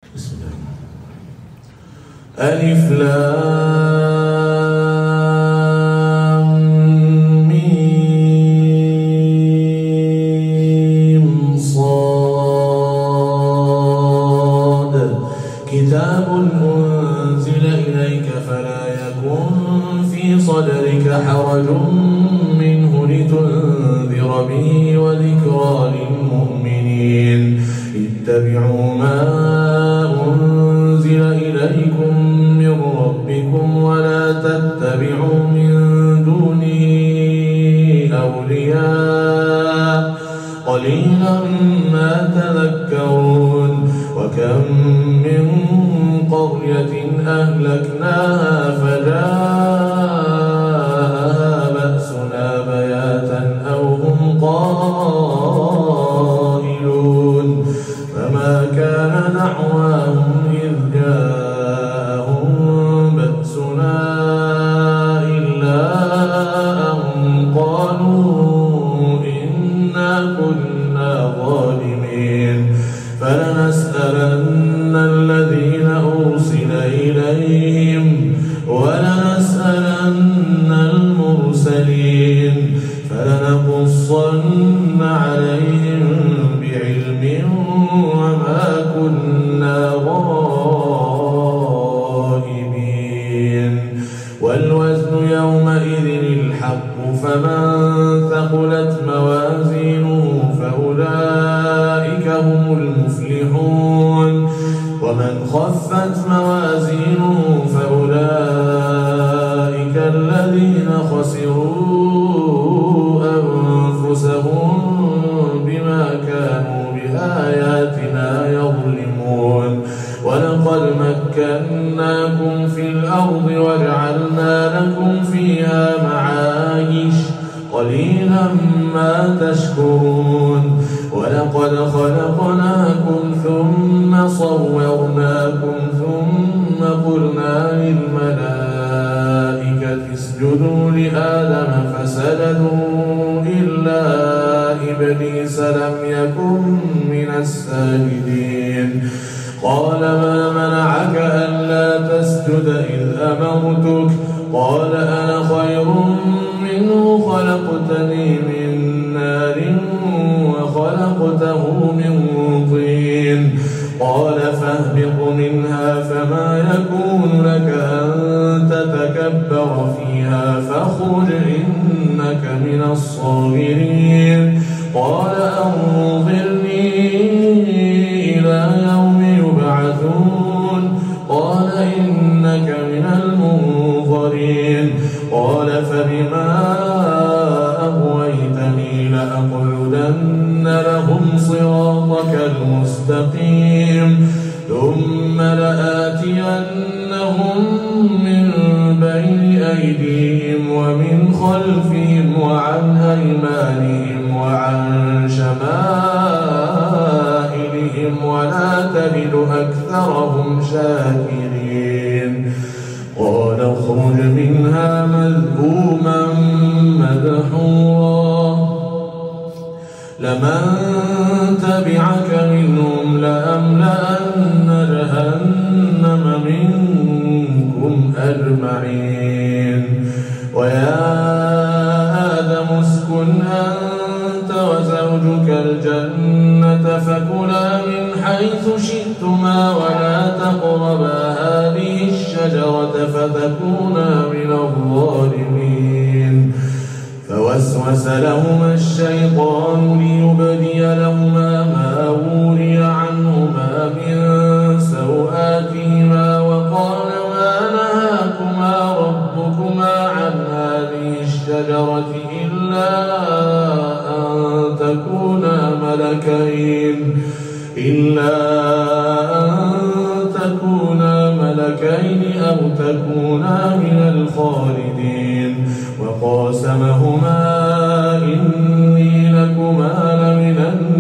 بسم الله. ألف لام ميم صاد كتاب أنزل إليك فلا يكن في صدرك حرج منه لتنذر به وذكرى للمؤمنين اتبعوا ما أنزل إليكم من ربكم ولا تتبعوا من دونه أولياء قليلا ما تذكرون وكم من قرية أهلكناها فجاءها بأسنا بياتا أو هم قائلون فما كان دعواهم إذ جاءهم بأسنا إلا أن قالوا إنا كنا ظالمين فلنسألن الذين أرسل إليهم ولنسألن المرسلين فلنقصن عليهم بعلم وما كنا غائبين والوزن يومئذ الحق فمن ثقلت موازينه فأولئك هم المفلحون ومن خفت موازينه فأولئك الذين خسروا أنفسهم بما كانوا بآياتنا يظلمون ولقد مكناكم في الأرض وجعلنا لكم فيها معايش قليلا ما تشكرون ولقد خلقناكم ثم صورناكم ثم قلنا للملائكة اسجدوا لآدم فسجدوا إلا إبليس لم يكن من الساجدين قال ما منعك ألا تسجد إذ أمرتك قال أنا خير منه خلقتني من نار وخلقته من طين قال فاهبط منها فما يكون لك أن تتكبر فيها فاخرج إنك من الصاغرين قال أنظرني إلى يوم يبعثون قال إنك من المنظرين قال فبما أغويتني لأقعدن لهم صراطك المستقيم ثم لآتينهم من بين أيديهم ومن خلفهم وعن أيمانهم وعن شمائلهم ولا تجد أكثرهم شاكرين قال اخرج منها مذءوما مدحورا لمن تبعك منهم لأملأن جهنم منكم أجمعين ويا آدم اسكن أنت وزوجك الجنة فكلا من حيث شئتما ولا تقربا هذه الشجرة فتكونا من الظالمين فوسوس لهما الشيطان ليبدي لهما ما وري عنهما من سوآتهما وقال ما نهاكما ربكما عن هذه الشجرة إلا أن تكونا ملكين أو تكونا من الخالدين وقاسمهما إني لكما لمن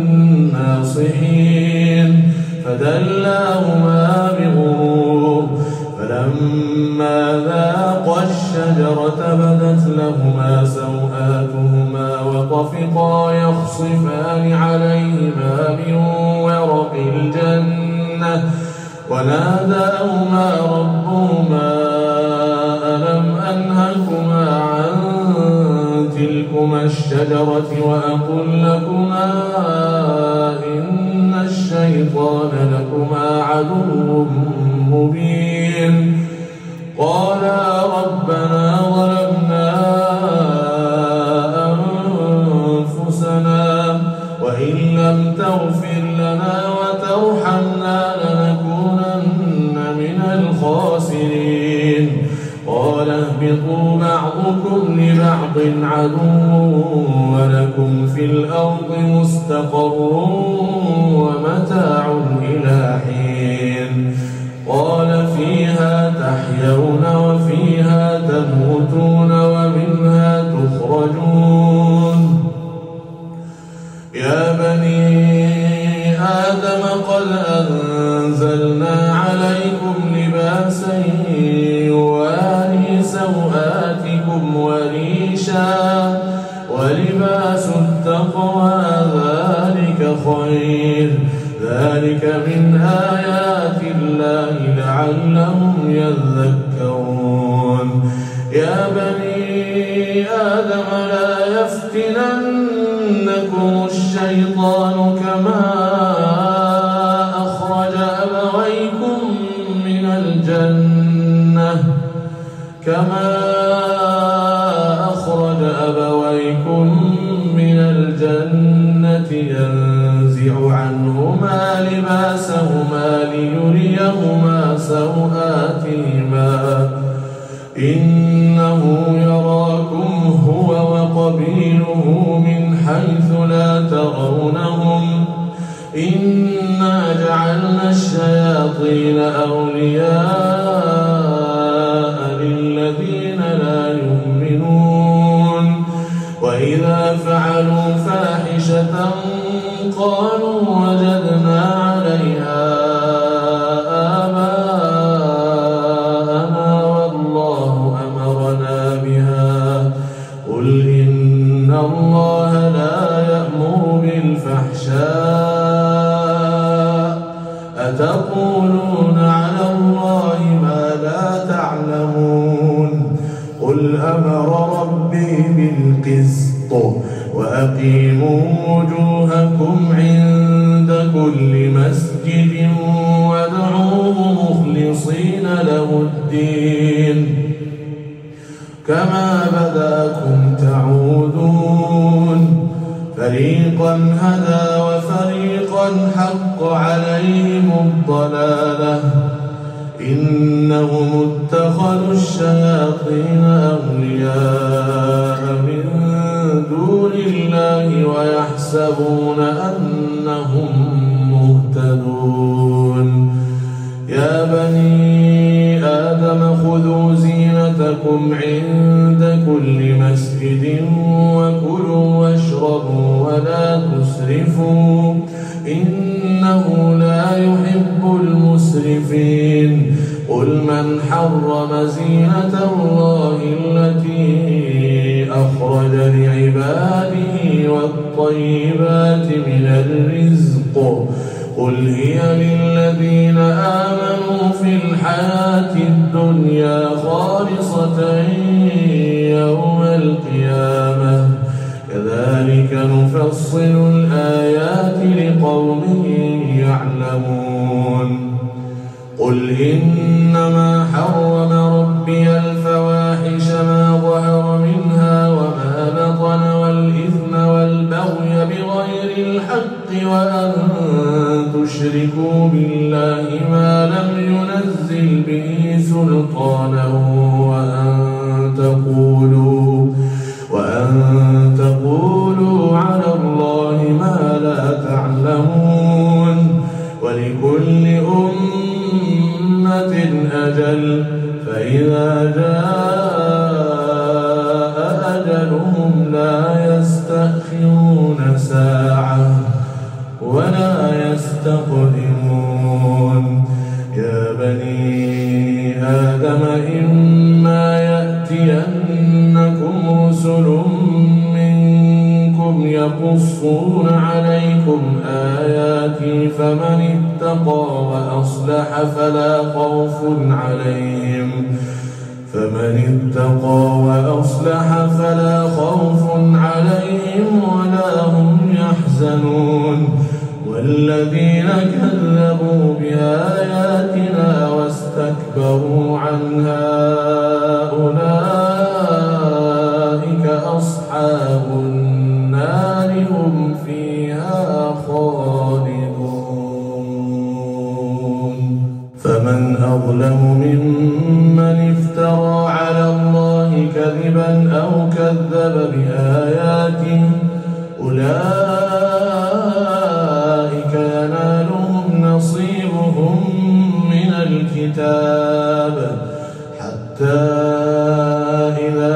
الناصحين فدلاهما بغرور فلما ذاقا الشجرة بدت لهما سوآتهما وطفقا يخصفان عليهما من ورق الجنة وناداهما ربهما ألم أنهكما عن تلكما الشجرة وأقل لكما إن الشيطان لكما عدو مبين قالا ربنا ظلمنا أنفسنا وإن لم تغفر لنا وترحمنا لنكونن من الخاسرين قال اهبطوا بعضكم لبعض عدو ولكم في الأرض مستقر ومتاع إلى حين قال فيها تحيون وفيها تموتون ومنها تخرجون يا بني آدم قد أنزلنا عليكم لباسا يواري سوآتكم وريشا ولباس التقوى ذلك خير ذلك من آيات الله لعلهم يذكرون يا بني آدم لا يفتننكم الشيطان كما أخرج أبويكم من الجنة ينزع عنهما لباسهما ليريهما سوآتهما إنه يراكم هو وقبيله من حيث لا ترونهم إنا جعلنا الشياطين أولياء للذين لا يؤمنون وإذا فعلوا فاحشة قالوا وجدنا عليها آباءنا والله أمرنا بها قل إن الله لا يأمر بالفحشاء أتقولون على الله ما لا تعلمون قل أمر ربي بالقسط وأقيموا وجوهكم عند كل مسجد وادعوه مخلصين له الدين كما بدأكم تعودون فريقا هدى وفريقا حق عليهم الضلالة إنهم اتخذوا الشياطين أولياء من دون الله ويحسبون أنهم مهتدون يا بني آدم خذوا زينتكم عند كل مسجد وكلوا واشربوا ولا تسرفوا إنه لا يحب المسرفين قل من حرم زينة الله التي أخرج لعباده والطيبات من الرزق قل هي للذين آمنوا في الحياة الدنيا خالصة يوم القيامة كذلك نفصل الآيات لقوم يعلمون قل إنما حرم ربي الفواحش ما ظهر منها وما بطن والإثم والبغي بغير الحق وأن تشركوا بالله ما لم ينزل به سلطانا وأن تقولوا على الله ما لا تعلمون ولكل أمة أجل فإذا جاء أجلهم لا يستأخرون ساعة ولا يستقدمون يا بني آدم إما يأتينكم رسل منكم يقصون عليكم آياتي فمن اتقى وأصلح فلا خوف عليهم فلا خوف عليهم ولا هم يحزنون والذين كذبوا بآياتنا واستكبروا عنها أولئك أصحاب النار هم فيها خالدون فمن أظلم ممن افترى على الله كذبا أو كذب بآياته أولئك ينالهم نصيبهم من الكتاب حتى إذا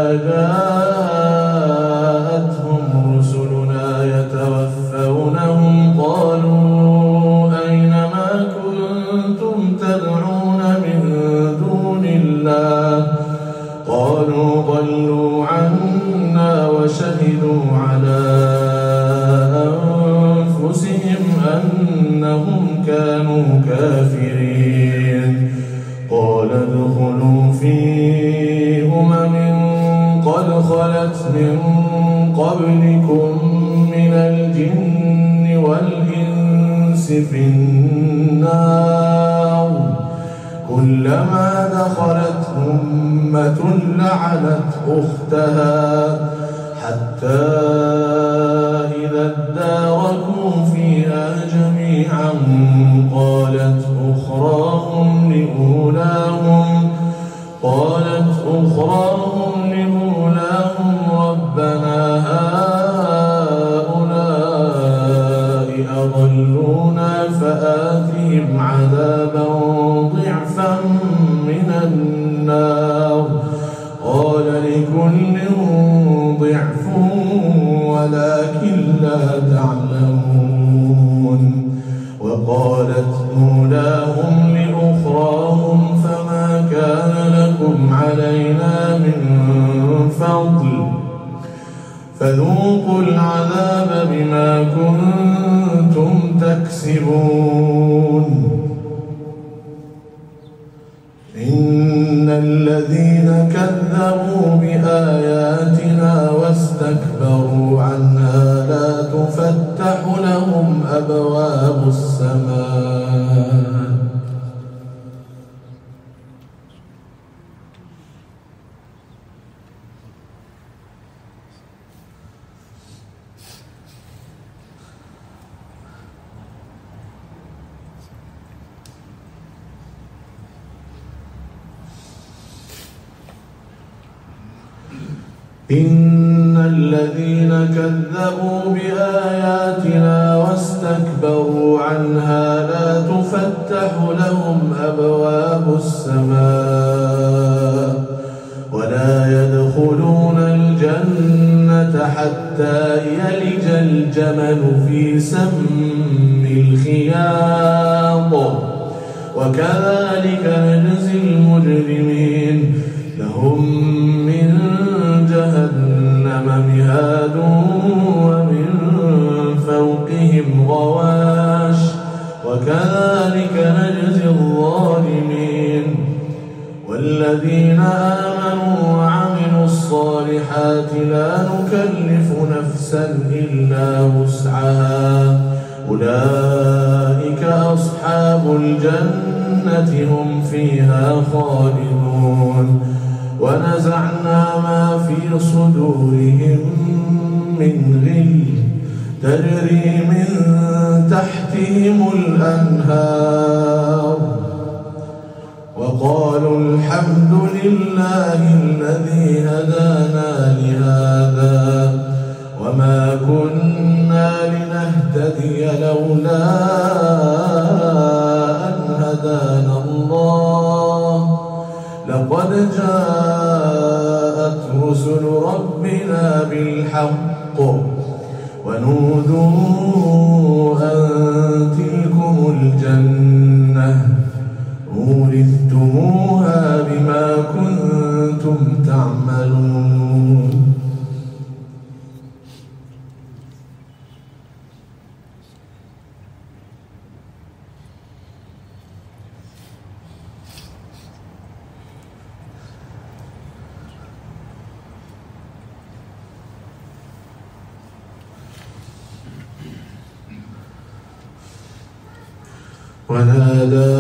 جاءتهم رسلنا يتوفونهم قالوا أين ما كنتم تدعون من دون الله قالوا ضلوا عنا وشهدوا على أنفسهم أنهم كانوا كافرين قال ادخلوا في قد خلت من قبلكم من الجن والإنس في النار كلما دخلت أمة لعنت أختها حتى إذا اداركوا فيها جميعا قالت أخراهم لأولاهم ربنا هؤلاء أضلونا فآتهم عذابا ضعفا من النار قال لكل ضعف ولكن لا تعلمون وقالت أولاهم لأخراهم فما كان لكم علينا من فضل فذوقوا العذاب بما كنتم تكسبون إن الذين كذبوا بآياتنا واستكبروا عنها لا تفتح لهم أبواب السماء إن الذين كذبوا بآياتنا واستكبروا عنها لا تفتح لهم أبواب السماء ولا يدخلون الجنة حتى يلج الجمل في سم الخياط وكذلك نجزي المجرمين لهم من جهنم مهاد ومن فوقهم غواش وكذلك نجزي الظالمين والذين آمنوا وعملوا الصالحات لا نكلف نفسا إلا وسعها أولئك أصحاب الجنة هم فيها خالدون ونزعنا ما في صدورهم من غل تجري من تحتهم الأنهار وقالوا الحمد لله الذي هدانا لهذا وما كنا لنهتدي لولا أن هدانا الله لقد جاءت رسل ربنا بالحق ونودوا أن تلكم الجنة أورثتموها بما كنتم تعملون ونادى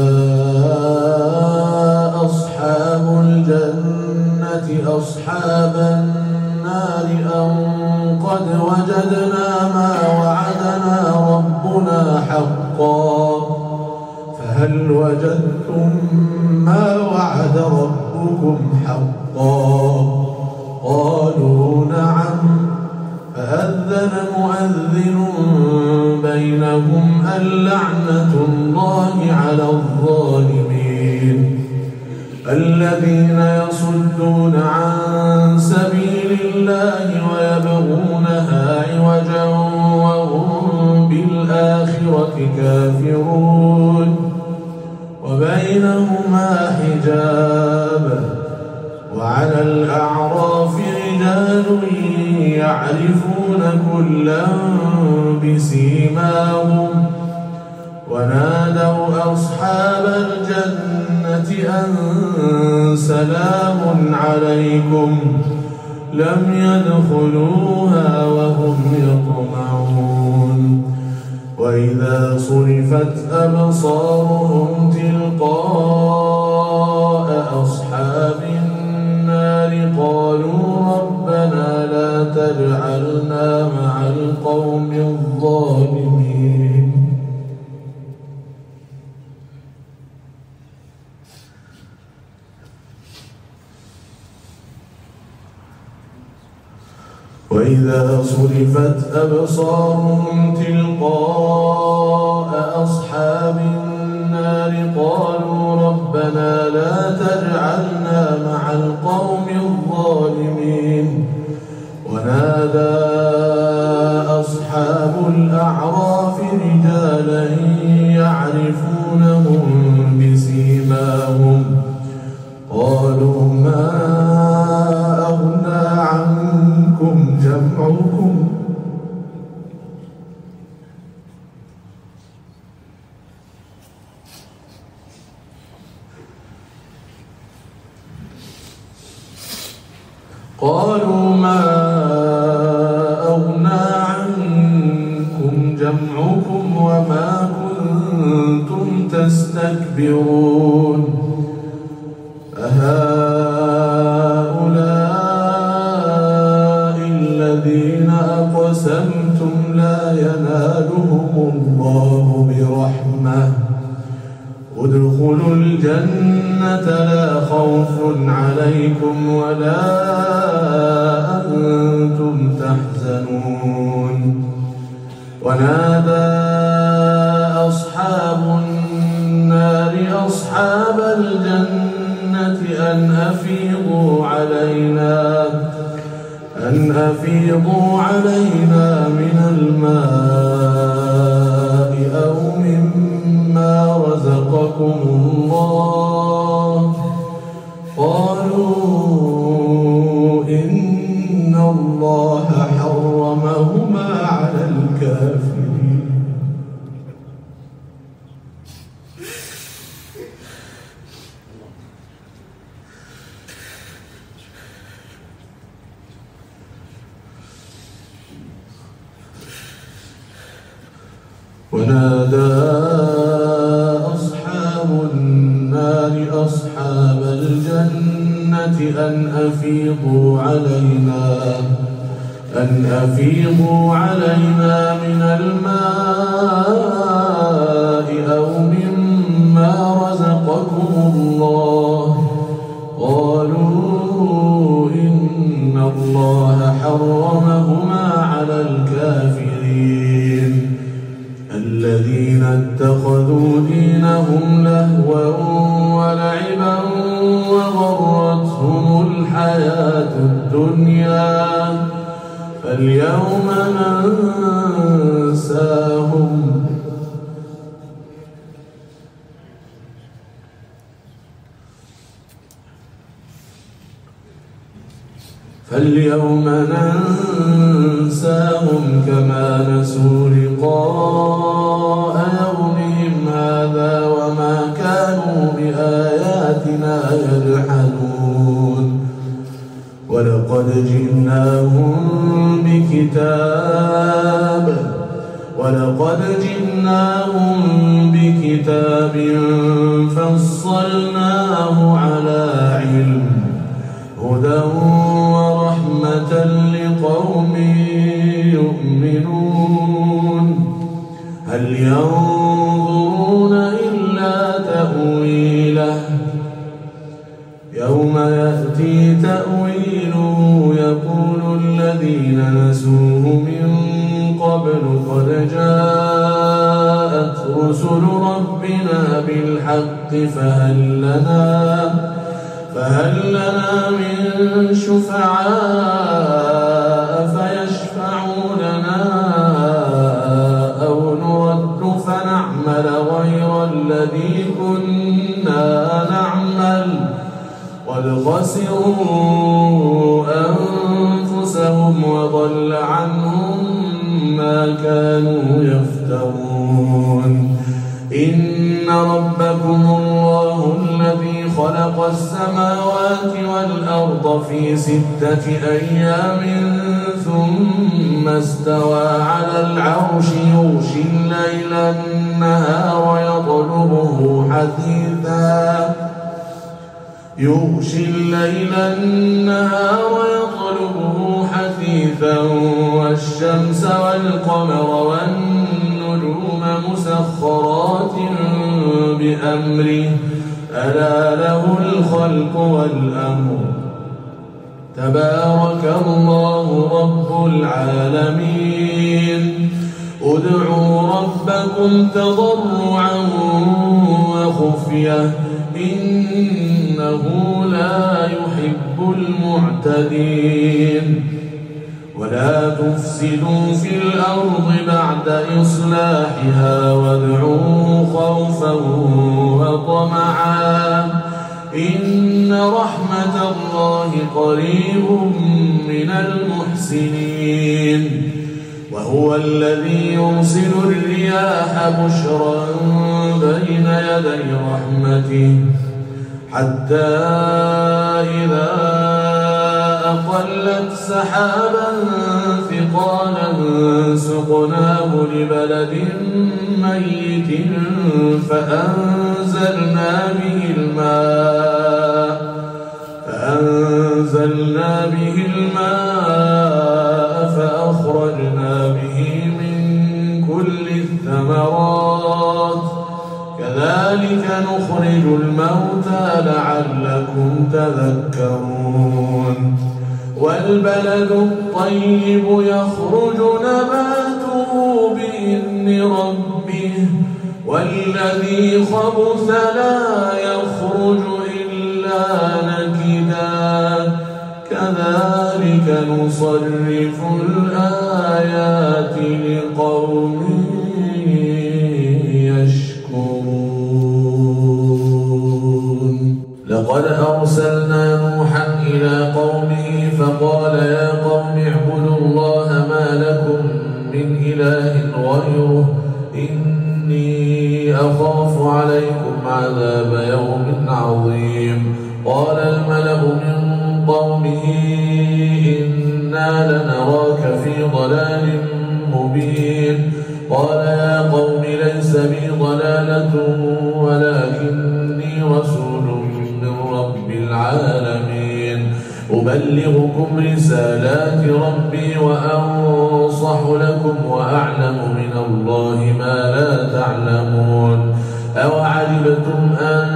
أصحاب الجنة أصحاب النار أن قد وجدنا ما وعدنا ربنا حقا فهل وجدتم ما وعد ربكم حقا قالوا نعم فأذن مؤذن بينهم اللعنة الله على الظالمين الذين يصدون عن سبيل الله ويبغونها عوجا وهم بالآخرة كافرون وبينهما حجاب وعلى الأعراف رجال يعرفون كلا بسيماهم ونادوا أصحاب الجنة أن سلام عليكم لم يدخلوها وهم يطمعون وإذا صرفت أبصارهم تلقاء أصحاب النار قالوا ربنا لا تجعلنا مع القوم الظالمين وإذا صرفت أبصارهم تلقاء أصحاب النار قالوا ربنا لا تجعلنا مع القوم الظالمين ونادى أصحاب الأعراف رجالا يعرفونهم بسيماهم قالوا ما أغنى عنكم جمعكم قالوا ما أغنى عنكم جمعكم وما كنتم تستكبرون أهؤلاء الذين أقسمتم لا ينالهم الله برحمة ادخلوا الجنة لا خوف عليكم ولا أنتم تحزنون ونادى أصحاب النار أصحاب الجنة أن أفيضوا علينا من الماء أو مما رزقكم الله قالوا إن الله حرمهما على الكافرين ونادى أصحاب النار أصحاب الجنة أن أفيضوا علينا من الماء أو مما رزقكم الله قالوا إن الله حرمهما على الكافرين الذين اتخذوا دينهم لهوا ولعبا وغرتهم الحياة الدنيا فاليوم ننساهم كما نسوا لقاء يومهم هذا وما كانوا بآياتنا يجحدون ولقد جئناهم بكتاب ولقد جئناهم بكتاب فصلناه على علم هدى ورحمة لقوم يؤمنون هل ينظرون إلا تأويله يوم يأتي تأويله يقول الذين نسوه من قبل قد جاءت رسل ربنا بالحق فهل لنا من شفعاء فيشفعوا لنا أو نرد فنعمل غير الذي كنا نعمل قد خسروا أنفسهم وضل عنهم ما كانوا يفترون إن ربكم الله الذي خلق السماوات والأرض في 6 أيام ثم استوى على العرش يغشي الليل النهار يطلبه حثيثا والشمس والقمر والنجوم مسخرات بأمره ألا له الخلق والأمر تبارك الله رب العالمين ادعوا ربكم تضرعا وخفية إنه لا يحب المعتدين ولا تفسدوا في الأرض بعد إصلاحها وادعوه خوفا وطمعا إن رحمة الله قريب من المحسنين وهو الذي يرسل الرياح بشرا بين يدي رحمته حتى إذا أقلت سحابا ثقالا سقناه لبلد ميت فأنزلنا به الماء فأخرجنا به من كل الثمرات كذلك نخرج الموتى لعلكم تذكرون والبلد الطيب يخرج نباته بإذن ربه والذي خبث لا يخرج إلا نكدا كذلك نصرف الآيات لقوم يشكرون لقد أرسلنا نوحا إلى قومه فقال يا قوم اعبدوا الله ما لكم من إله غيره إني أخاف عليكم عذاب يوم عظيم قال الملأ من قومه إنا لنراك في ضلال مبين قال يا قوم ليس بي ضلالة ولكني رسول من رب العالمين أبلغكم رسالات ربي وأنصح لكم وأعلم من الله ما لا تعلمون أوعجبتم أن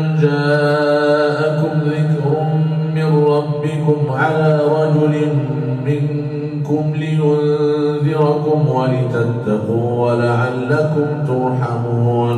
جاءكم ذكر من ربكم على رجل منكم لينذركم ولتتقوا ولعلكم ترحمون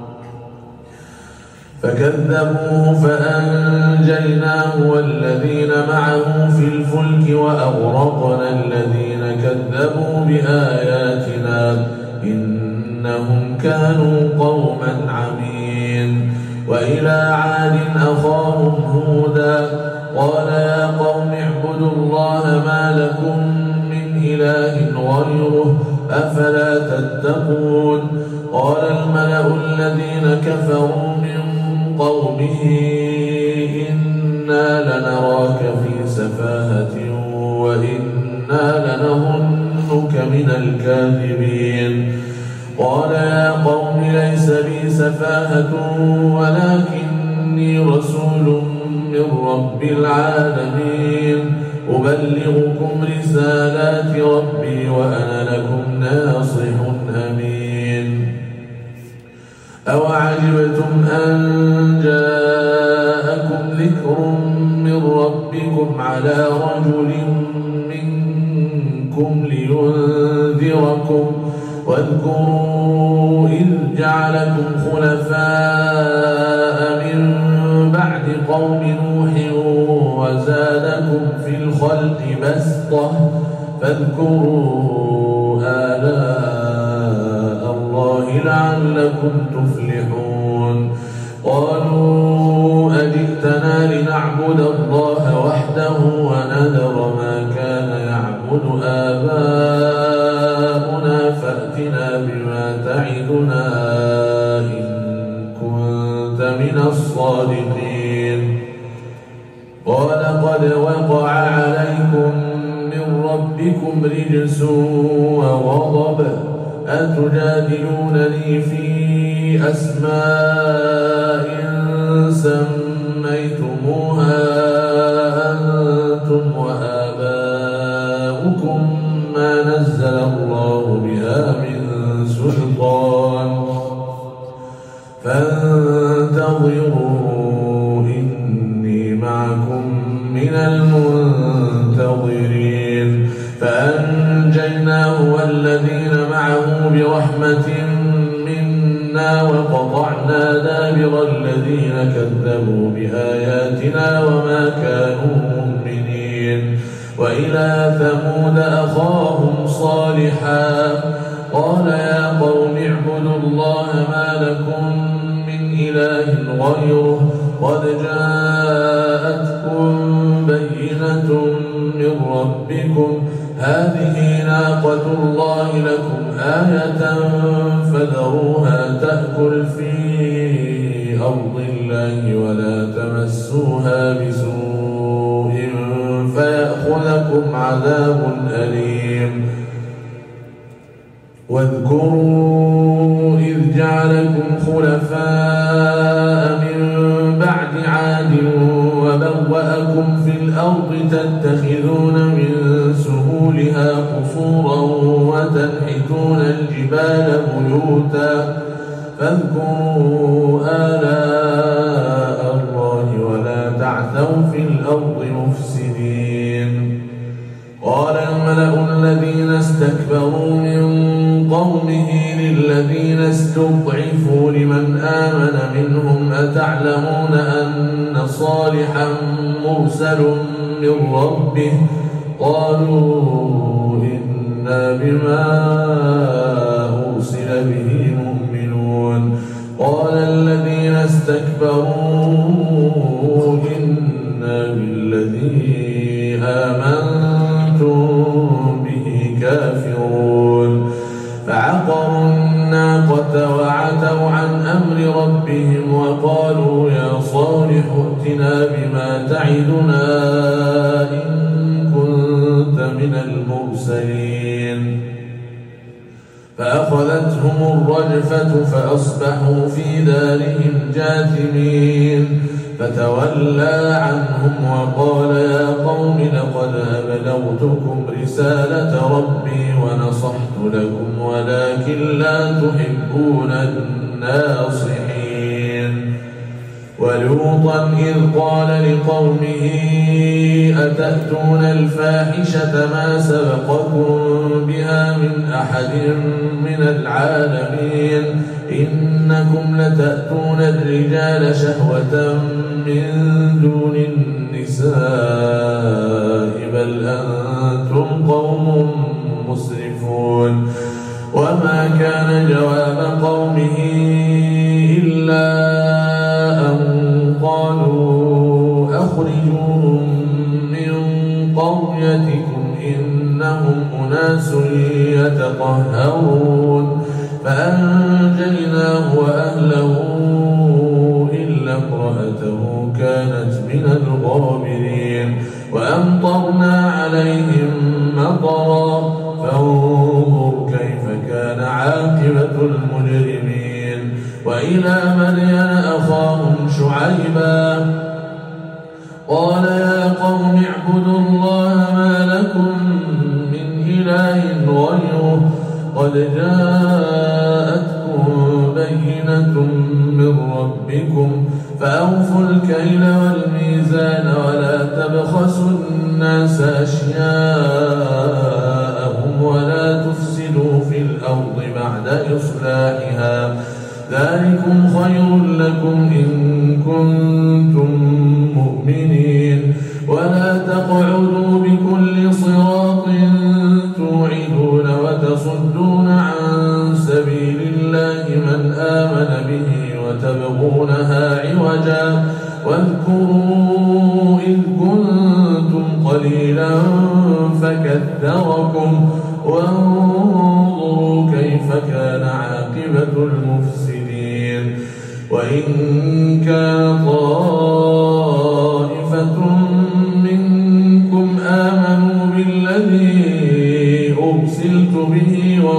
فكذبوه فأنجيناه والذين معه في الفلك وأغرقنا الذين كذبوا بآياتنا إنهم كانوا قوما عمين وإلى عاد أخاهم هودا قال يا قوم اعبدوا الله ما لكم من إله غيره أفلا تتقون قال الملأ الذين كفروا من قومه إنا لنراك في سفاهة وإنا لنظنك من الكاذبين سفاهة ولكني رسول من رب العالمين أبلغكم رسالات ربي وأنا لكم ناصح أمين أوعجبتم أن جاءكم ذكر من ربكم على رجل منكم لينذركم واذكروا إذ جعلكم خلفاء من بعد قوم نوح وزادكم في الخلق بسطة فاذكروا آلاء الله لعلكم تفلحون قالوا أجئتنا لنعبد الله وحده ونذر ما كان يعبد آباؤنا فأتنا بما تعدنا إن كنت من الصادقين قال قد وقع عليكم من ربكم رجس وغضب أتجادلونني في أسماء سميتموها أنتم وآباؤكم ما نزل الله بها من سلطان فانتظروا إني معكم من المنتظرين فأنجيناه والذين معه برحمة منا وقطعنا دابر الذين كذبوا بآياتنا وما كانوا مؤمنين وإلى ثمود أخاهم صالحا قال يا قوم اعبدوا الله ما لكم من إله غيره قد جاءتكم بينة من ربكم هذه ناقة الله لكم آية فذروها تأكل في أرض الله ولا تمسوها بسوء فيأخذكم عذاب أليم واذكروا إذ جعلكم خلفاء من بعد عاد وبوأكم في الأرض تتخذون من سهولها قصورا وتنحتون الجبال بيوتا فاذكروا آلاء الله ولا تعثوا في الأرض مفسدين قال الملأ الذين استكبروا من قومه للذين استضعفوا لمن آمن منهم أتعلمون أن صالحا مرسل من ربه قالوا إنا بما أرسل به مؤمنون قال الذين استكبروا إنا بالذي آمنتم به كافرون فعقروا الناقة وعتوا عن أمر ربهم وقالوا يا صالح ائتنا بما تعدنا إن كنت من المرسلين فأخذتهم الرجفة فأصبحوا في دارهم جاثمين فتولى عنهم وقال يا قوم لقد أبلغتكم رسالة ربي ونصحت لكم ولكن لا تحبون الناصحين ولوطا إذ قال لقومه أتأتون الفاحشة ما سبقكم بها من أحد من العالمين إنكم لتأتون الرجال شهوة من دون النساء بل أنتم قوم مسرفون وما كان جواب قومه إلا أن قالوا أخرجوهم من قريتكم إنهم أناس يتطهرون فأنجيناه وأهله إلا امرأته كانت من الغابرين وأمطرنا عليهم مطرا فانظر كيف كان عاقبة المجرمين وإن وإلى مدين أخاهم شعيبا قال يا قوم اعبدوا الله ما لكم من إله غيره قد جاءتكم بينة من ربكم فأوفوا الكيل والميزان ولا تبخسوا الناس أشياءهم ولا تفسدوا في الأرض بعد إصلاحها ذلكم خير لكم إن كنتم مؤمنين ولا تقعدوا بكل صراط توعدون وتصدون عن سبيل الله من آمن به وتبغونها عوجا واذكروا إذ كنتم قليلا فكثركم وانظروا كيف كان عاقبة المفسدين وإن كان طائفة منكم آمنوا بالذي أرسلت به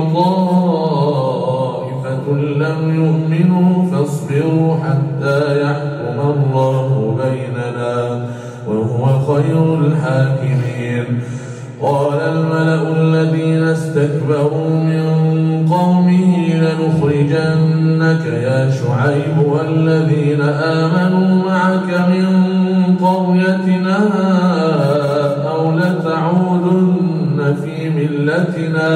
وطائفة لم يؤمنوا فاصبروا حتى يحكم الله بيننا وهو خير الحاكمين قال الملأ الذين استكبروا من قومه لنخرجنك يا شعيب والذين آمنوا معك من قريتنا أو لتعودن في ملتنا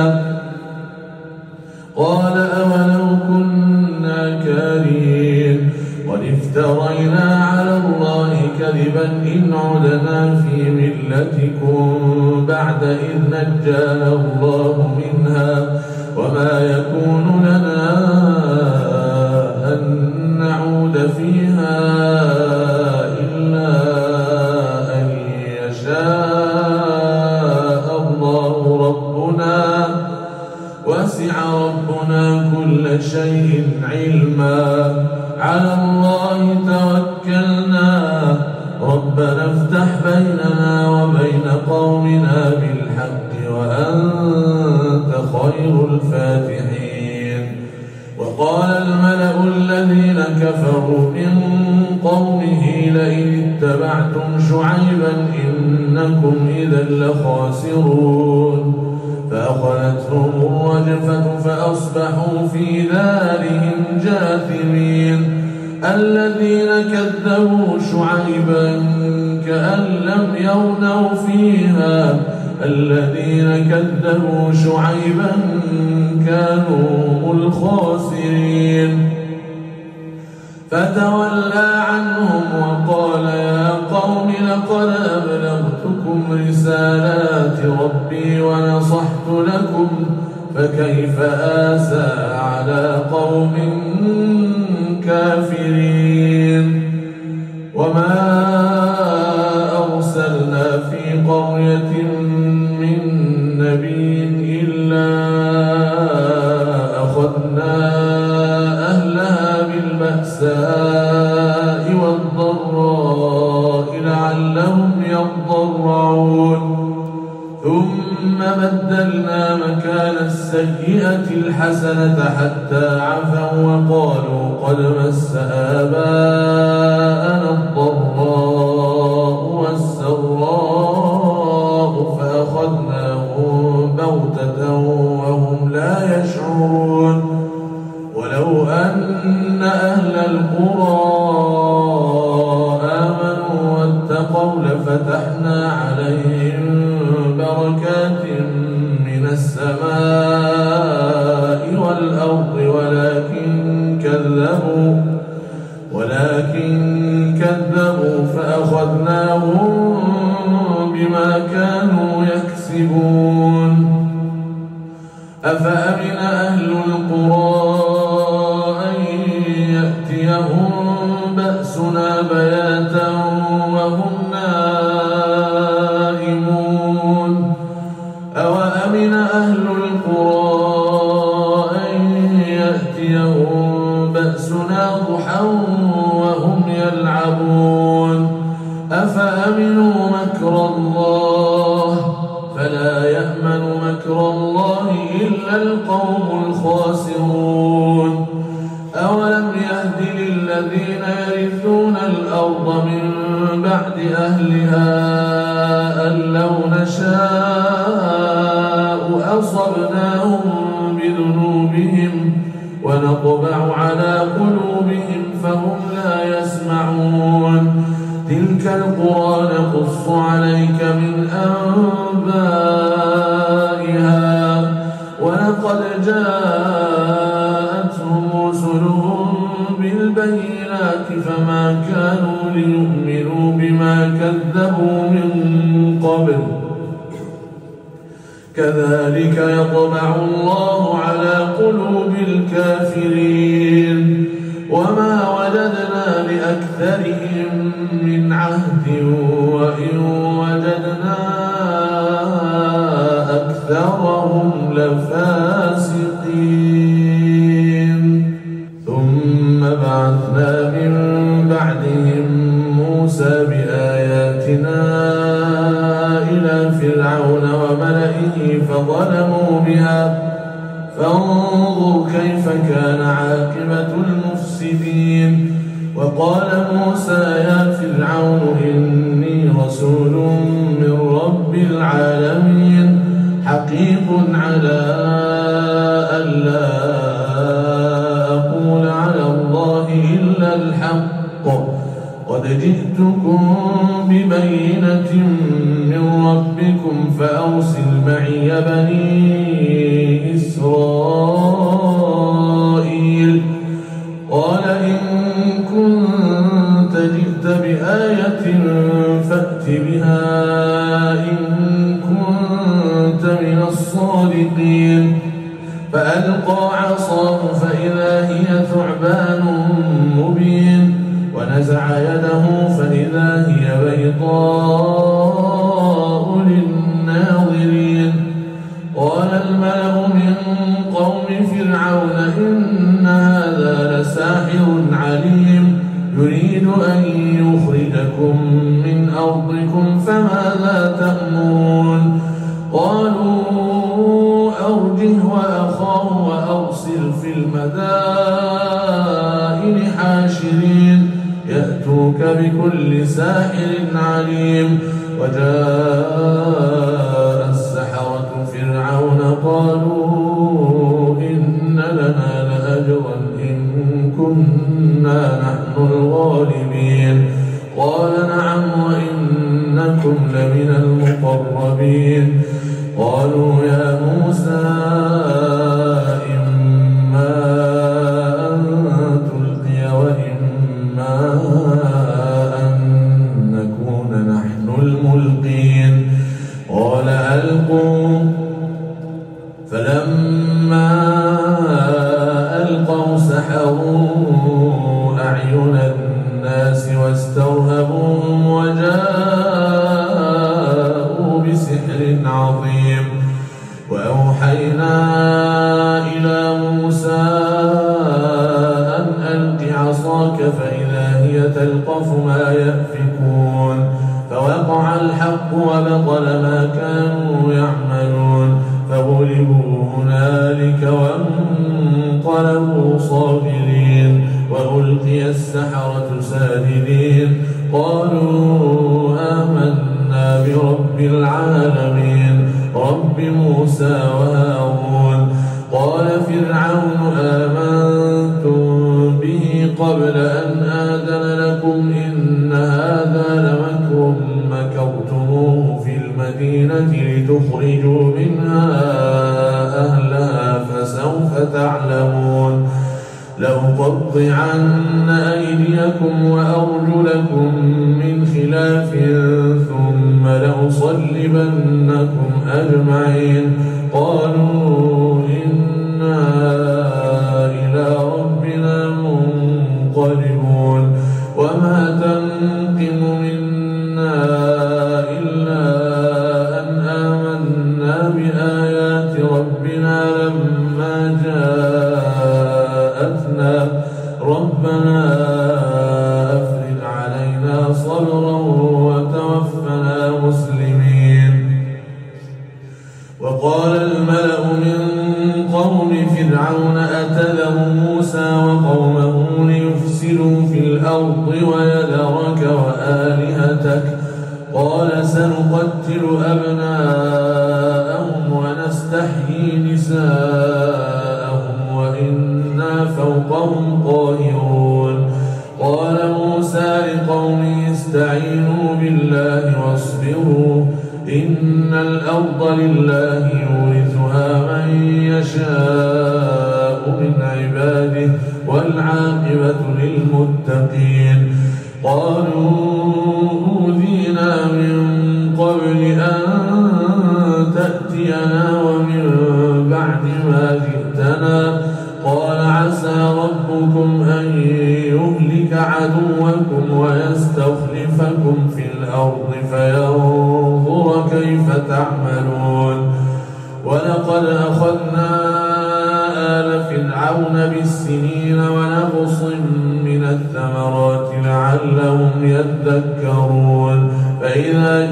قال أولو كنا كارهين قد افترينا على الله كذبا إن عدنا في ملتكم بعد إذ نجانا الله منها وما يكون لنا أن نعود فيها إلا أن يشاء الله ربنا وسع ربنا كل شيء علما على الله توكلنا ربنا افتح بيننا وبين قومنا بالحق وأنت خير الفاتحين وقال الملأ الذين كفروا من قومه لئن اتبعتم شعيبا إنكم إذا لخاسرون فأخذتهم الرجفة فأصبحوا في دارهم جاثمين الذين كذبوا شعيبا كأن لم يغنوا فيها الذين كذبوا شعيبا كانوا هم الخاسرين فتولى عنهم وقال يا قوم لقد أبلغتكم رسالات ربي ونصحت لكم فكيف آسى على قوم كافرين وما أرسلنا في قرية من نبي إلا أخذنا أهلها بالبأساء والضراء لعلهم يضرعون ثم بدلنا مكان السيئة الحسنة حتى عفوا وقالوا قد مس آباءنا الضراء والسراء فأخذناهم بغتة وهم لا يشعرون ولو أن أهل القرى آمنوا واتقوا لفتحنا عليهم بركات من السماء والأرض ولكن كذبوا فأخذناهم بما كانوا يكسبون أفأمن أهل القرى أن يأتيهم بأسنا بياتا وهم نائمون أوأمن أهل القرى أن يأتيهم بأسنا ضحى وهم يلعبون أفأمنوا مكر الله فلا يأمن مكر الله إلا القوم الخاسرون أولم يهد الأرض من بعد أهلها أن لو نشاء أصبناهم بذنوبهم ونطبع على قلوبهم فهم لا يسمعون تلك القرى نقص عليك من أنبائها ولقد جاءتهم رسلهم بالبينات فما كانوا ليؤمنوا بما كذبوا من قبل كذلك يطبع الله على قلوب الكافرين وما وجدنا لأكثرهم من عهد وإن وجدنا أكثرهم لفاسقين ثم بعثنا من بعدهم موسى بآياتنا إلى فرعون وملئه فظلموا بها فانظر كيف كان عاقبة المفسدين وقال موسى يا فرعون إني رسول من رب العالمين حقيق على ألا أقول على الله إلا الحق قد جئتكم ببينة من ربكم فأرسل معي بني إسرائيل قال إن كنت جئت بآية فأت بها إن كنت من الصادقين فألقى عصاه فإذا هي ثعبان مبين ونزع يده فإذا هي بيضاء للناظرين قال الملأ من قوم فرعون إن هذا لساحر عليم يريد أن يخرجكم من أرضكم فماذا تأمرون قالوا أرجه وأخاه وأرسل في المدائن حاشرين يأتوك بكل ساحر عليم وجاء السحرة فرعون قالوا إن لنا لأجرا إن كنا نحن الغالبين قال نعم وإنكم لمن المقربين قالوا يا موسى إما أن تلقي وإما أن نكون نحن الملقين قال ألقوا فلما ألقوا سحروا أعين الناس واسترهبوهم وجاءوا بسحر عظيم وأوحينا إلى موسى أن ألق عصاك فإذا هي تلقف ما يأفكون فوقع الحق وبطل ما كانوا يعملون فغلبوا هنالك وانقلبوا صاغرين وألقي السحرة ساجدين قالوا آمنا برب العالمين رب موسى وهارون قال فرعون آمنتم به قبل أن آذن لكم إن هذا لمكر مكرتموه في المدينة لتخرجوا منها أهلها فسوف تعلمون لأقطعن أيديكم وأرجلكم من خلاف ثم لأصلبنكم أجمعين قالوا إنا إلى ربنا منقلبون وما تنقم منا إلا أن آمنا بآيات ربنا لما جاءتنا ربنا أفرغ علينا صبرا وتوفنا مسلمين وقال الملأ من قوم فرعون أتذر موسى وقومه ليفسدوا في الأرض ويذروا أراك وآلهتك. قال سنقتل أبناءهم ونستحيي نساءهم وإنا فوقهم قاهرون. قال موسى لقومه استعينوا بالله واصبروا إن الأرض لله يورثها من يشاء من عباده والعاقبة للمتقين. قالوا أوذينا من قبل أن تأتينا ومن بعد ما جئتنا. قال عسى ربكم أن يهلك عدوكم ويستخلفكم في الأرض فينظر كيف تعملون. ولقد أخذنا آل فرعون بالسنين ونقص من الثمرات لعلهم يذكرون. فإذا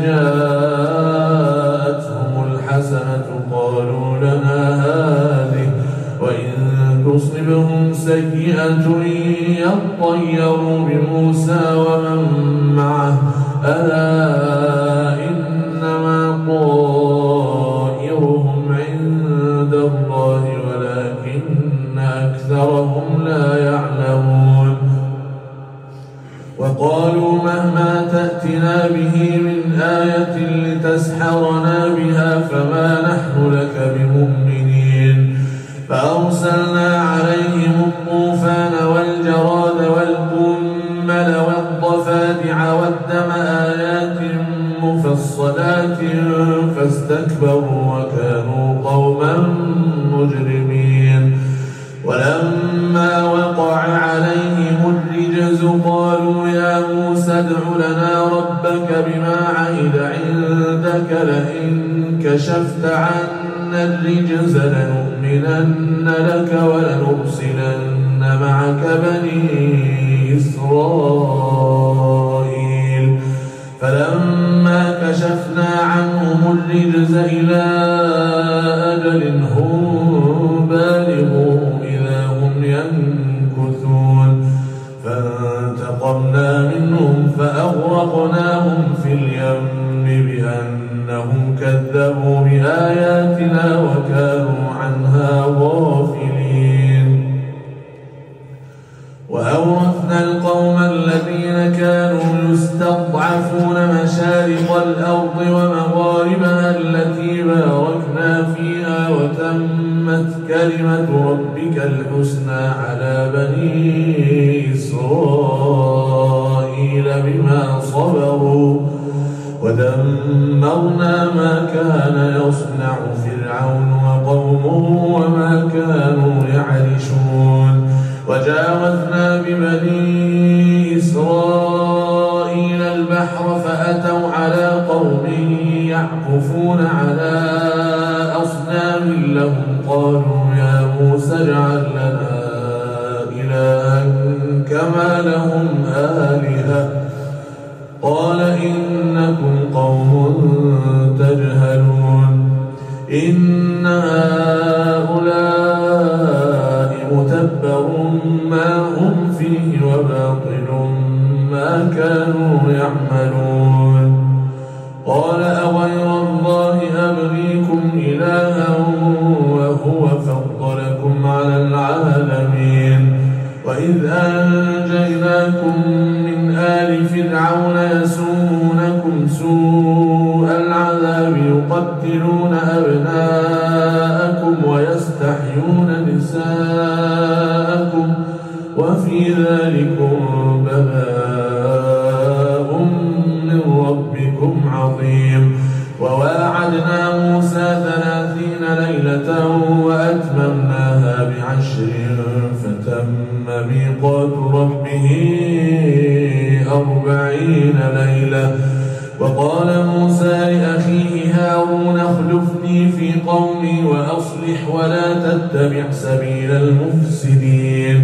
جاءتهم الحسنة قالوا لنا هذه وإن تصبهم سيئة يطيروا بموسى ومن معه ألا إنما طائرهم عند الله ولكن أكثرهم لا يعلمون. وقالوا مهما تأتنا به من آية لتسحرنا بها فما نحن لك بمؤمنين. فأرسلنا عليهم الطوفان والجراد والقمل والضفادع والدم آيات مفصلات فاستكبروا وكانوا قوما مجرمين. ولما وقع عليهم الرجز قالوا يا موسى ادع لنا ربك بما عهد عندك لئن كشفت عنا الرجز لنؤمنن لك ولنرسلن معك بني إسرائيل. فلما كشفنا عنهم الرجز إلى أجل هم بالغوه إذا هم ينكثون. فانتقمنا منهم فأغرقناهم في اليم بأنهم كذبوا بآياتنا وكانوا عنها غافلين. وأورثنا القوم الذين كانوا يستضعفون مشارق الأرض ومغاربها التي باركنا فيها وتمت كلمة ربك الحسنى على بني إسرائيل بما صبروا ودمرنا ما كان يصنع فرعون وقومه وما كانوا يعرشون. وجاوزنا ببني إسرائيل البحر فأتوا على قوم يعكفون على أصنام لهم قالوا يا موسى اجعل لنا إلها كما لهم آلهة. قال إنكم قوم تجهلون. إن هؤلاء متبر ما هم فيه وباطل ما كانوا يعملون. قال أغير الله أبغيكم إلها وهو فضلكم على العالمين. وإذ أنجيناكم من آل فرعون يسومونكم سوء العذاب يقتلون أبناءكم ويستحيون نساءكم وفي ذلكم بلاء من ربكم عظيم. وواعدنا موسى 30 ليلة وأتممناها ب10 فتم ميقات ربه 40 ليلة. وقال موسى لأخيه هارون اخلفني في قومي وأصلح ولا تتبع سبيل المفسدين.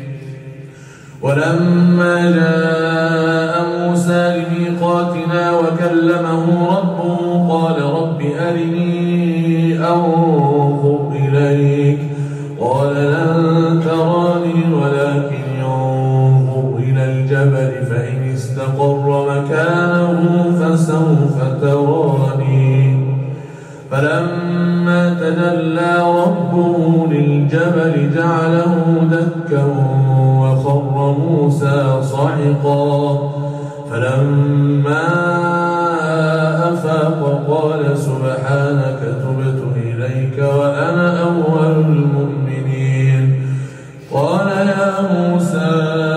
ولما جاء موسى لميقاتنا وكلمه ربه قال رب أرني أنظر إليك. قال لن تراني ولكن انظر إلى الجبل فإن استقر استقر مكانه فسوف تراني فلما تجلى ربه للجبل جعله دكا وخر موسى صعقا فلما أفاق قال سبحانك تبت إليك وأنا أول المؤمنين قال يا موسى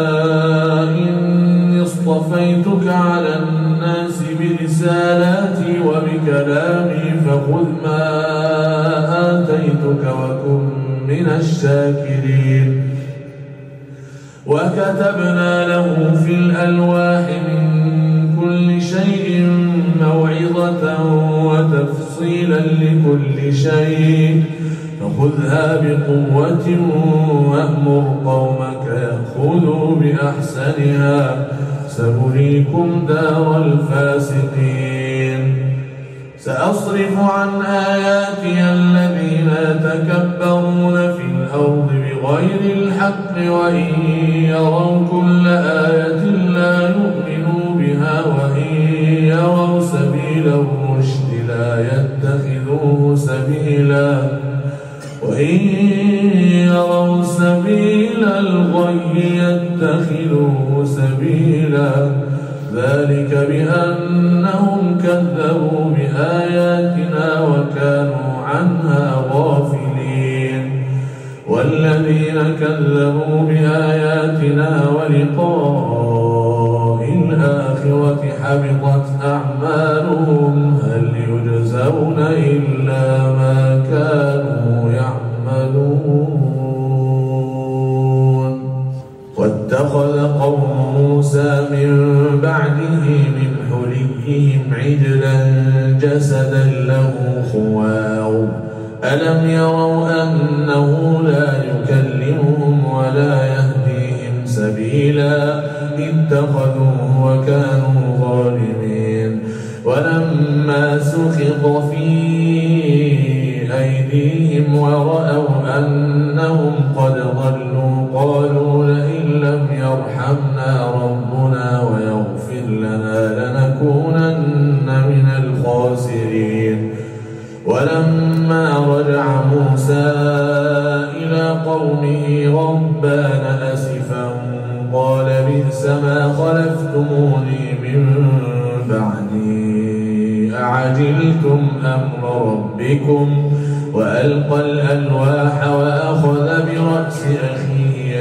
إني اصطفيتك على الناس برسالاتي وبكلامي فخذ ما آتيتك وكن من الشاكرين وكتبنا له في الألواح من كل شيء موعظة وتفصيلا لكل شيء فخذها بقوة وأمر قومك يأخذوا بأحسنها سأريكم دار الفاسقين سأصرف عن آياتي الذين يتكبرون في الأرض بغير الحق وإن يروا كل آية لا يؤمنوا بها وإن يروا سبيل الرشد لا يتخذوه سبيلا وإن يروا سبيل الغي يتخذوه سبيلا ذلك بأنهم كذبوا بآياتنا وكانوا عنها غافلين والذين كذبوا بآياتنا ولقاء الآخرة حبطت أعمالهم هل يجزون إلا ما كانوا يعملون واتخذ قوم موسى من بعده من حليهم عجلا جسدا له خوار ألم يروا أنه لا يكلمهم ولا يهديهم سبيلا اتخذوه وكانوا ظالمين ولما سخط في أيديهم ورأوا أنهم قد ضلوا قالوا لئن لم يرحمنا ربنا ويغفر لنا لنكونن من الخاسرين ولما رجع موسى إلى قومه غضبان أسفا قال بئس ما خلفتموني من بعدي أعجلتم أمر ربكم وألقى الألواح وأخذ برأس أخيه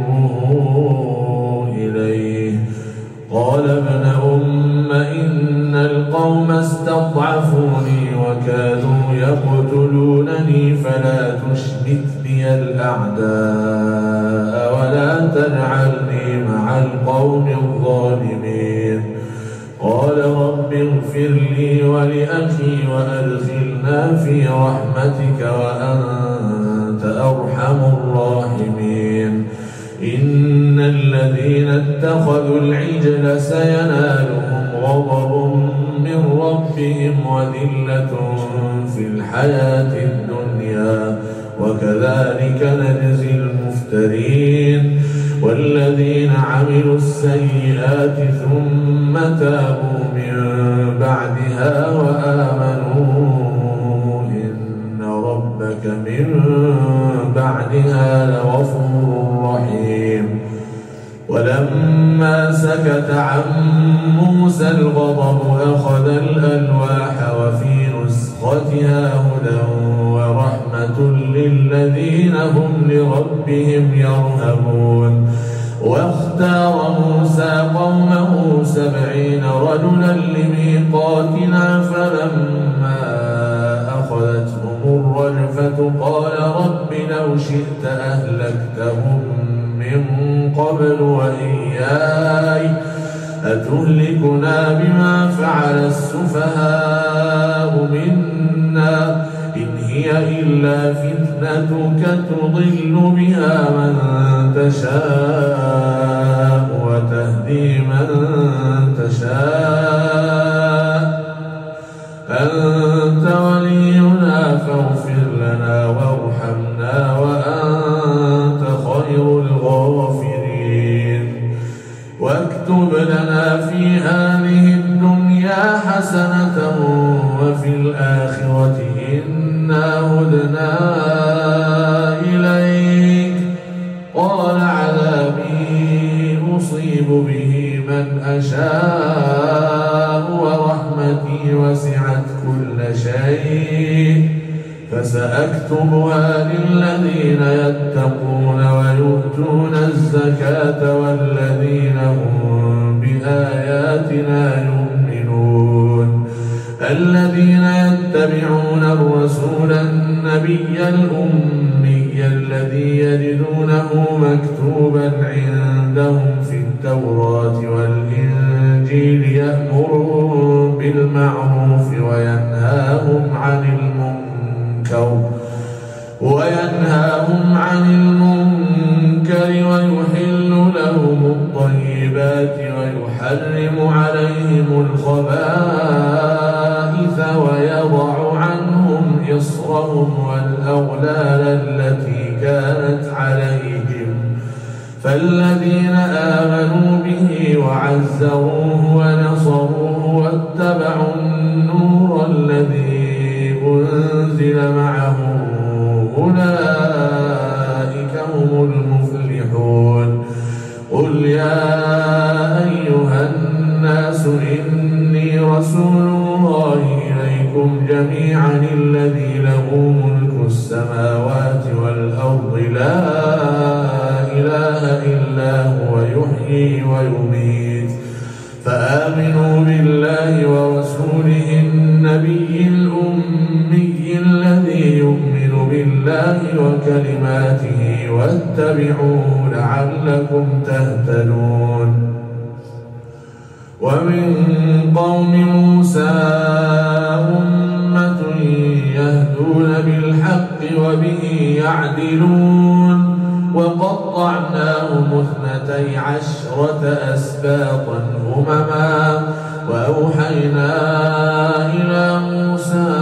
يجره إليه قال ابن إن القوم استضعفوني وكادوا يقتلونني فلا تشمت بي الأعداء ولا تجعلني مع القوم الظالمين قال رب اغفر لي ولأخي وأدخلنا في رحمتك وأنت أرحم الراحمين إن الذين اتخذوا العجل سينالهم غضب من ربهم وذلة في الحياة الدنيا وكذلك نجزي المفترين والذين عملوا السيئات ثم تابوا من بعدها وآمنوا إن ربك من بعدها لغفور رحيم ولما سكت عن موسى الغضب أخذ الألواح وفي نسختها هدى ورحمة للذين هم لربهم يرهبون واختار موسى قومه 70 رجلا لميقاتنا فلما أخذتهم الرجفة قال رب لو شئت أهلكتهم من قبل وإياي أتهلكنا بما فعل السفهاء منا إن هي إلا فتنتك تضل بها من تشاء وتهدي من تشاء أنت ولينا فاغفر لنا وارحمنا وأنت خير الغافرين واكتب لنا في وسعت كل شيء فسأكتبها للذين يتقون ويؤتون الزكاة والذين هم بآياتنا يؤمنون الذين يتبعون الرسول النبي الأمي الذي يجدونه مكتوبا عندهم في التوراة والإنجيل يأمرهم بالمعروف وينهاهم عن المنكر ويحل لهم الطيبات ويحرم عليهم الخبائث ويضع عنهم إصرهم والأغلال التي كانت عليهم فالذين آمنوا به وعزروه ونصروه واتبعوا النور الذي أنزل معه أولئك هم المفلحون قل يا أيها الناس إني رسول الله إليكم جميعا الذي له ملك السماوات والأرض لا إله إلا هو يحيي ويميت فآمنوا بالله ورسوله النبي الأمي الذي يؤمن بالله وكلماته واتبعوه لعلكم تهتدون ومن قوم موسى أمة يهدون بالحق وبه يعدلون وقطعناهم 12 أسباطا أمما وأوحينا إلى موسى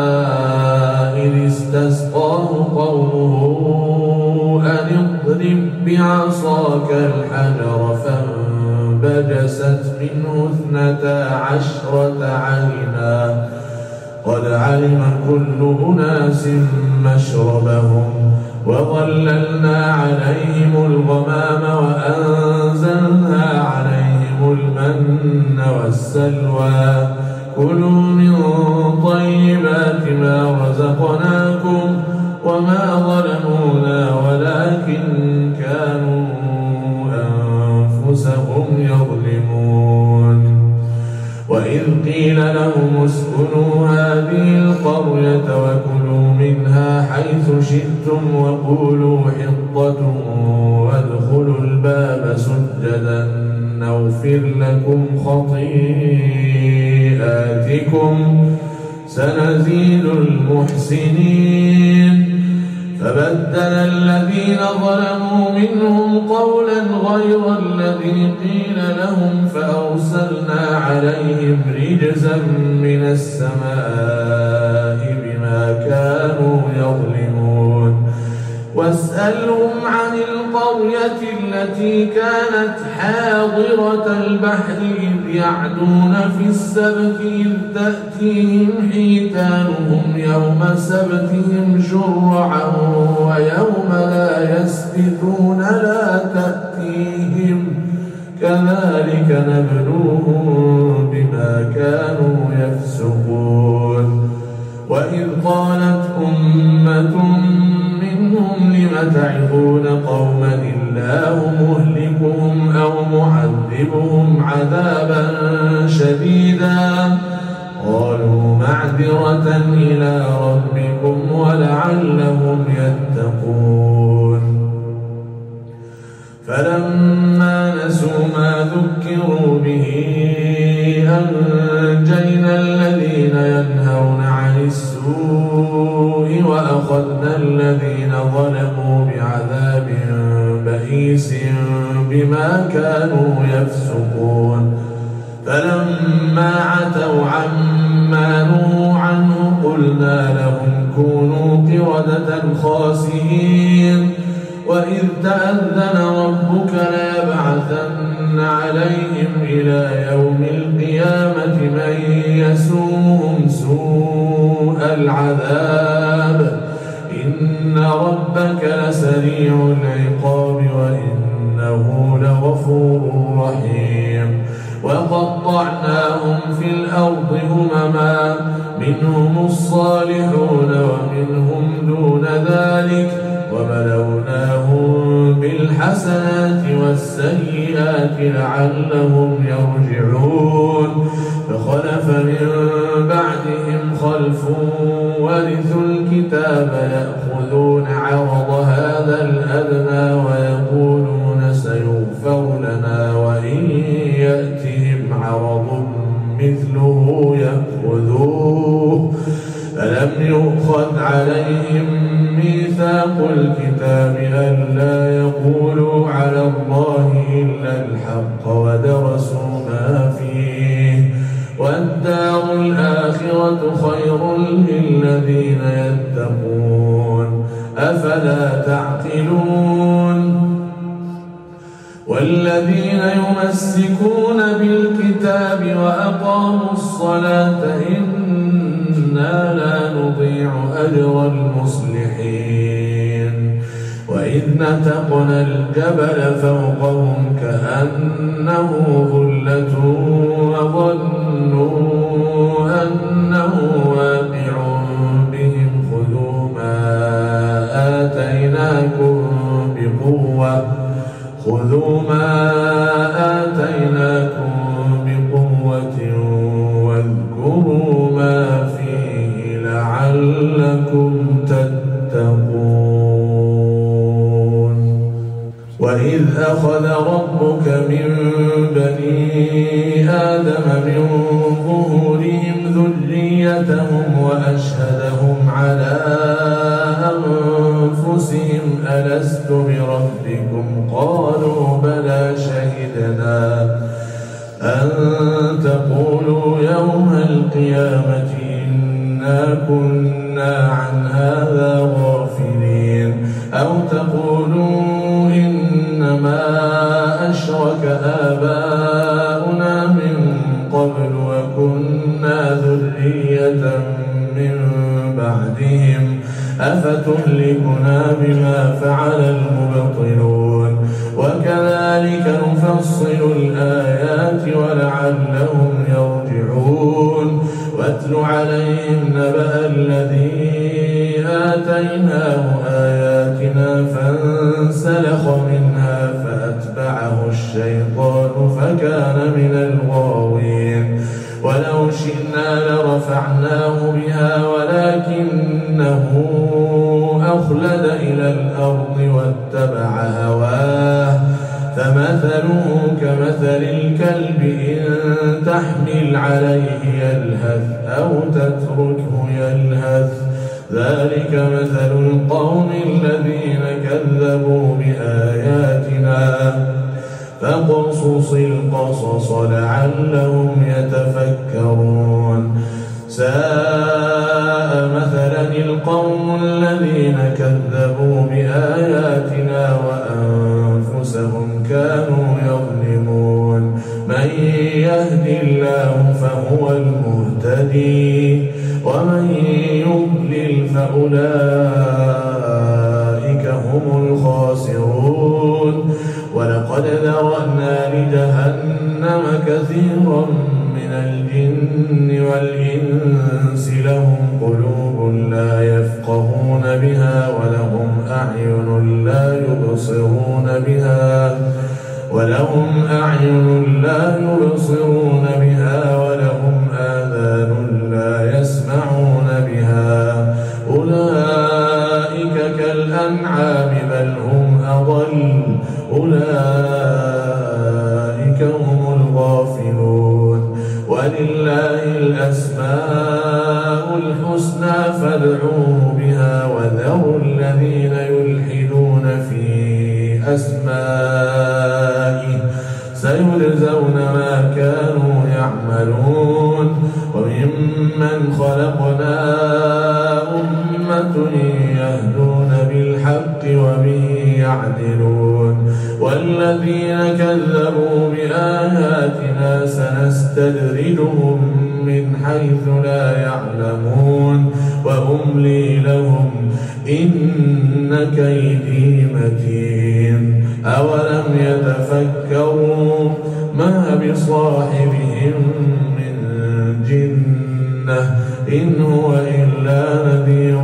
إذ استسقاه قومه أن اضرب بعصاك الحجر فانبجست منه 12 عينا قد علم كل أناس مشربهم وظللنا عليهم الغمام وأنزلنا عليهم المن والسلوى كلوا من طيبات ما رزقناكم وما ظلمونا ولكن كانوا أنفسهم يظلمون وإذ قيل لهم اسكنوا هذه القرية وكلوا منها حيث شئتم وقولوا حطة وادخلوا الباب سجدا نغفر لكم خطيئاتكم سنزيد المحسنين فبدل الذين ظلموا منهم قولا غير الذي قيل لهم فأرسلنا عليهم رجزا من السماء بما كانوا يظلمون واسألهم عن القرية التي كانت حاضرة البحر إذ يعدون في السبت إذ تأتيهم حيتانهم يوم سبتهم شرعا ويوم لا يسبتون لا تأتيهم كذلك نبلوهم بما كانوا يفسقون وإذ قالت أمة منهم لم تعظون قوما الله مهلكهم أو معذبهم عذابا شديدا قالوا معذرة إلى ربكم ولعلهم يتقون فلما نسوا ما ذكروا به أنجينا الذين ينهون عن السوء وأخذنا الذين ظلموا بعذاب بئيس بما كانوا يفسقون فلما عتوا عما نهوا عنه قلنا لهم كونوا قردة خاسئين وإذ تأذن ربك ليبعثن عليهم إلى يوم القيامة من يسومهم سوء العذاب إن ربك لسريع العقاب وإنه لغفور رحيم وقطعناهم في الأرض أمما منهم الصالحون ومنهم دون ذلك وبلوناهم بالحسنات والسيئات لعلهم يرجعون فخلف من بعدهم خلف ورثوا الكتاب يأخذون عرض هذا الأدنى ويقولون سيغفر لنا وإن يأتهم عرض مثله يأخذوه ألم يؤخذ عليهم ميثاق الكتاب ألا يقولوا على الله إلا الحق ودرسوا ما فيه والدار الآخرة خير للذين يتقون أفلا تعقلون والذين يمسكون بالكتاب وأقاموا الصلاة إنا لا نضيع أجر المصلحين وإذ نتقنا الجبل فوقهم كأنه ظلة وظنوا أنه واقع بهم خذوا ما آتيناكم بقوة واذكروا ما فيه لعلكم تتقون وإذ أخذ ربك من بني آدم من ظهورهم ذريتهم وأشهدهم على أنفسهم ألست بربكم قالوا بلى شهدنا أن تقولوا يوم القيامة إنا كنا عن هذا غافلين أو تقولوا إنما أشرك آباؤنا من قبل وكنا ذرية من بعدهم أفتهلكنا بما فعل المبطلون وكذلك نفصل الآيات ولعلهم يرجعون واتل عليهم نبأ الذي آتيناه آياتنا فانسلخ منها فأتبعه الشيطان فكان من الغاوين ولو شئنا لرفعناه بها ولكنه أخلد إلى الأرض واتبع هواه فمثله كمثل الكلب إن تحمل عليه يلهث أو تتركه يلهث ذلك مثل القوم الذين كذبوا بآياتنا فاقصص القصص لعلهم يتفكرون ساء مثلا القوم الذين كذبوا بآياتنا وأنفسهم كانوا يظلمون من يهد الله فهو المهتدي ومن يضلل فأولئك هم الخاسرون ولقد ذرأنا لجهنم كثيرا من الجن والإنس لهم قلوب لا يفقهون بها ولهم أعين لا يبصرون بها ولهم آذان لا يسمعون بها أولئك كالأنعام بل هم أضل أولئك هم الغافلون ولله الأسماء الحسنى فادعوه بها وذروا الذين يلحدون في أسمائه سيجزون ما كانوا يعملون وممن خلقنا أمة يهدون بالحق وبه يعدلون والذين كذبوا بآياتنا سنستدرجهم من حيث لا يعلمون وأملي لهم إن كيدي متين أولم يتفكروا ما بصاحبهم من إن هو إلا نذير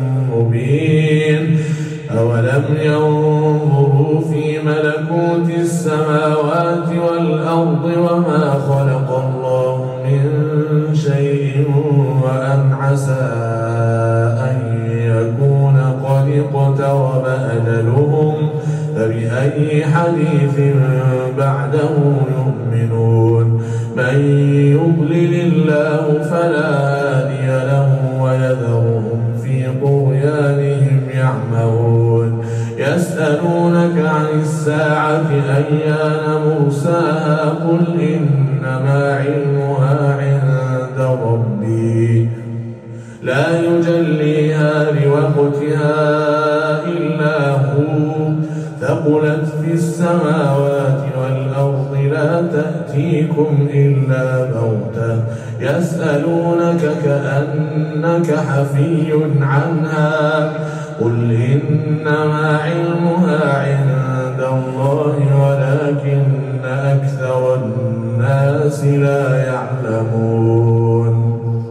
مبين أولم ينظروا في ملكوت السماوات والأرض وما خلق الله من شيء وأن عسى أن يكون قد اقترب أجلهم فبأي حديث بعده يؤمنون من يضلل الله فلا هادي له ويذرهم في طغيانهم يعمهون يسألونك عن الساعة أيان مرساها قل إنما علمها عند ربي لا يجليها لوقتها إلا هو ثقلت في السماوات والأرض لا تأتيكم إلا بغتة يسألونك كأنك حفي عنها قل إنما علمها عند الله ولكن أكثر الناس لا يعلمون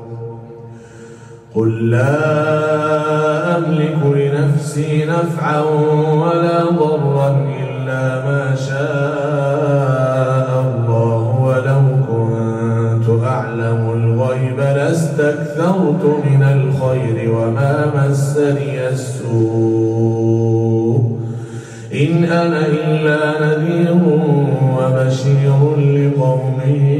قل لا أملك لنفسي نفعا ولا ضرا إلا ما شاء الله ولو كنت أعلم الغيب لاستكثرت من الخير وما مسني السوء إن أنا إلا نذير وبشير لقوم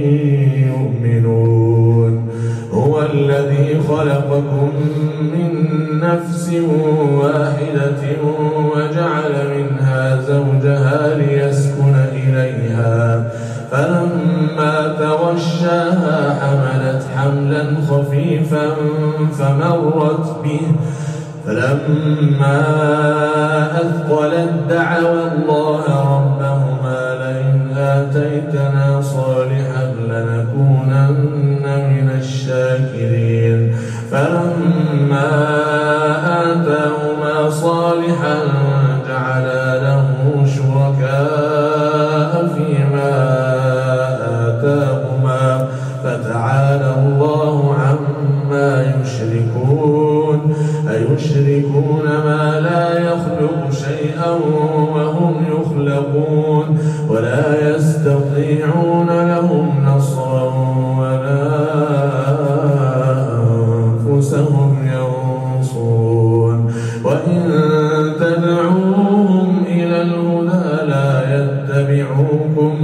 يؤمنون هو الذي خلقكم من نفس واحدة وجعل منها زوجها ليسكن إليها فلما تغشاها حملت حملا خفيفا فمرت به فلما أثقلت دعوا الله ربهما لئن آتيتنا صالحا لنكونن من الشاكرين فلما آتاهما صالحا جعلا له شركاء فيما آتاهما فتعالى الله عما يشركون أيشركون ما لا يخلق شيئا وهم يخلقون ولا يستطيعون لهم نصرا ولا أنفسهم ينصرون وإن تدعوهم إلى الهدى لا يتبعوكم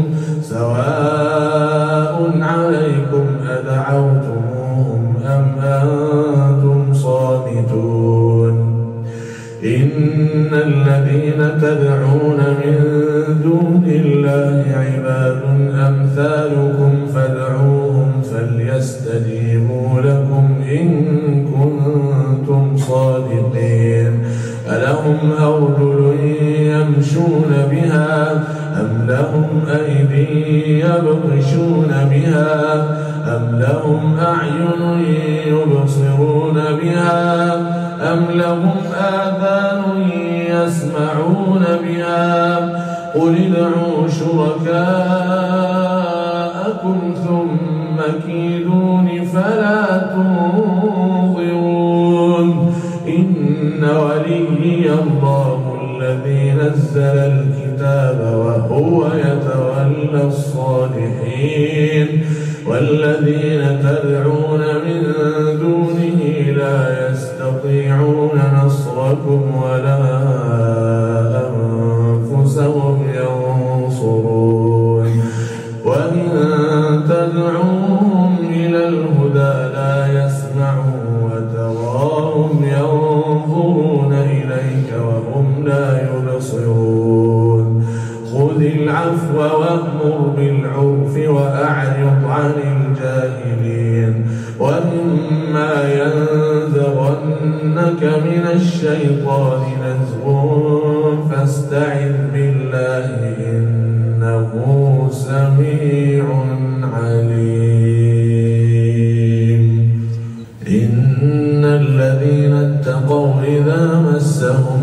سواء عليكم أدعوتموهم أم أنتم صامتون إن الذين تدعون من دون الله عباد أمثالكم فادعوهم فليستجيبوا لكم إن كنتم صادقين ألهم أرجل يمشون بها أم لهم أيدي يبطشون بها أم لهم أعين يبصرون بها أم لهم آذان يسمعون بها قل ادعوا شركاءكم ثم كيدون فلا تنظرون إن وليي الله الذي نزل الكتاب وهو يتولى الصالحين والذين تدعون من دونه لا يستطيعون نصركم ولا أنفسهم ينصرون وإن تدعوهم إلى الهدى لا يسمعوا وتراهم ينظرون إليك وهم لا يبصرون خذ العفو وأمر بالعرف وأعرض عن الجاهلين وإما ينزغنك من الشيطان نزغ فاستعذ بالله إنه سميع عليم إن الذين اتقوا إذا مسهم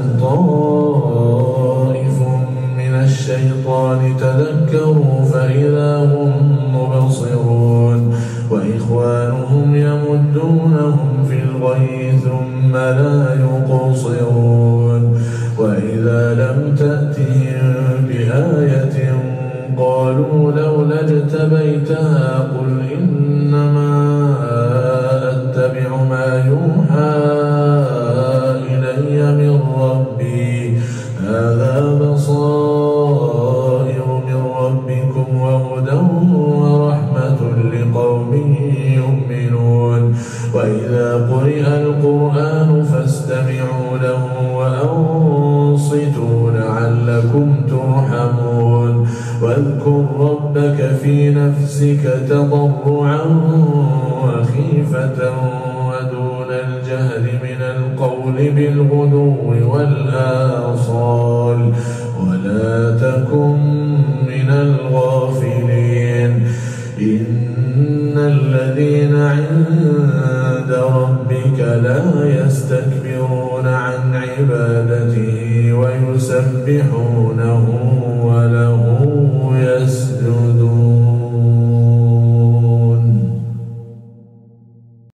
طائف من الشيطان تذكروا فإذا هم مبصرون وإخوانهم يموتون يمدونهم في الغي ثم لا يقصرون وإذا لم تأتهم بآية قالوا لولا اجتبيتها قل إنما أتبع ما يوحى إلي من ربي هذا بصائر من ربكم وهدى ورحمة لقوم يؤمنون وإذا قرئ القرآن فاستمعوا له وأنصتوا لعلكم ترحمون واذكر ربك في نفسك تضرعا وخيفة ودون الجهر من القول بالغدو والآصال ولا تكن من الغافلين إن الذين عند ربك لا يستكبرون عن عبادته ويسبحونه